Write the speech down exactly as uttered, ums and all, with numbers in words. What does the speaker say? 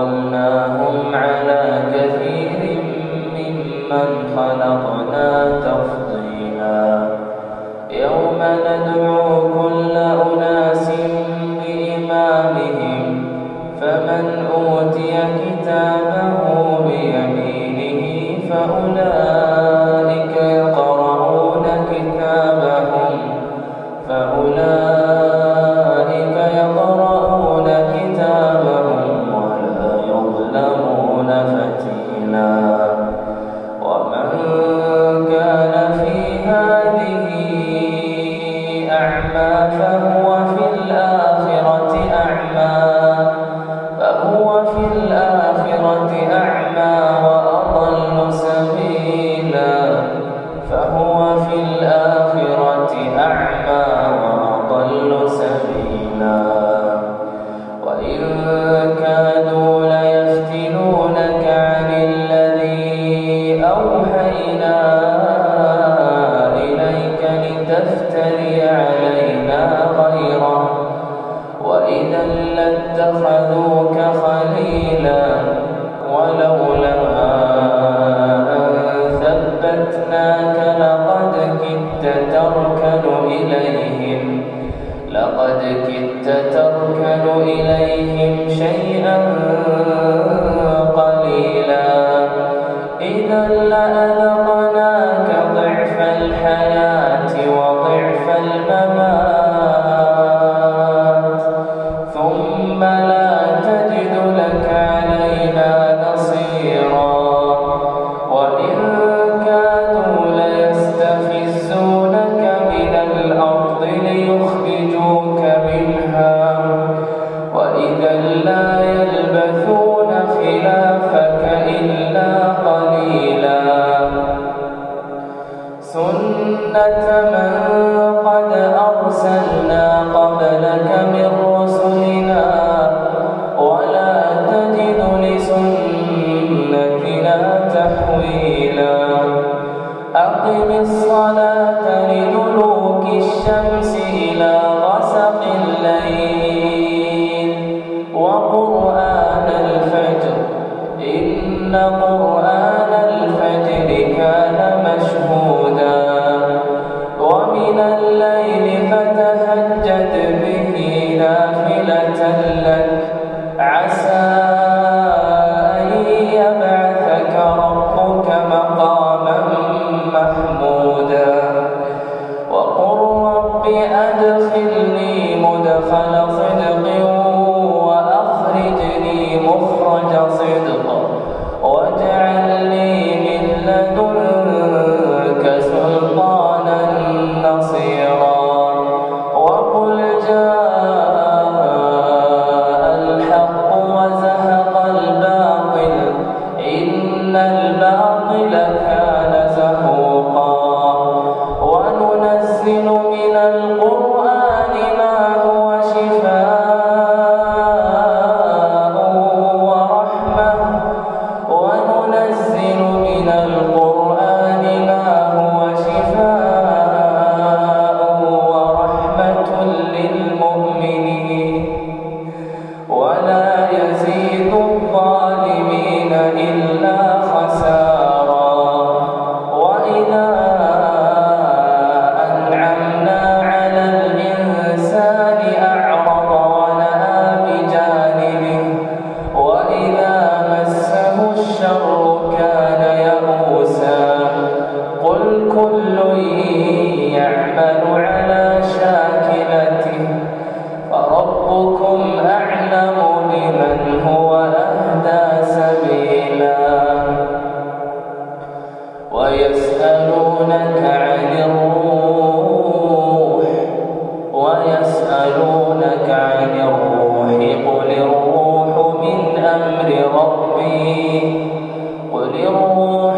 وفضلناهم على كثير ممن خلقنا تفضيلا يوم ندعو كل أناس بإمامهم فمن أوتي كتابه بيمينه فأولئك يقرؤون كتابهم فأولئك يقرؤون كتابهم ولا يظلمون فتيلا ومن كان في هذه أعمى فهو في الآخرة أعمى فهو في الآخرة أعمى وأضل سبيلا فهو في الآخرة أعمى وأضل سبيلا وإن كادوا ليفتنونك عن الذي أوحينا إليك لتفتري علينا غيره وإذا لاتخذوك خليلا ولولا أن ثبتناك لقد كدت تركن إليهم لقد كدت تركن إليهم شيئا قليلا إذا لأذقناك ضعف الحياة وضعف الممات ثم لا تجد لك علينا نصيرا وإن كانوا ليستفزونك من الأرض ليخرجوك منها وإذا لا يلبثون خلافك إلا قليلا سنة من قد أرسلنا قبلك من رسلنا ولا تجد لسنتنا تحويلا أقم الصلاة لدلوك الشمس إلى غسق الليل وقرآن الفجر إن قرآن الفجر كان مشهودا ومن الليل فتهجد به نافلة لك عسى أن يبعثك ربك مقاما محمودا وقل رب أدخلني مدخل صدق وأخرجني مخرج صدق واجعل لي من لدنك سلطانا نصيرا وقل جاء الحق وزهق الباطل إن الباطل كان زهوقا وننزل من القرآن ما هو شفاء ورحمة وننزل من القرآن ما هو شفاء ورحمة للمؤمنين ولا يزيد الظالمين إلا خسارا وإذا أنعمنا على الإنسان أعرض ونأى بجانبه وإذا مسه الشر كان يئوسا قل كل يعمل على شاكلته فربكم أعلم بمن هو أهدى سبيلا ويسألونك عن الروح ويسألونك عن الروح قل الروح من أمر ربي قل الروح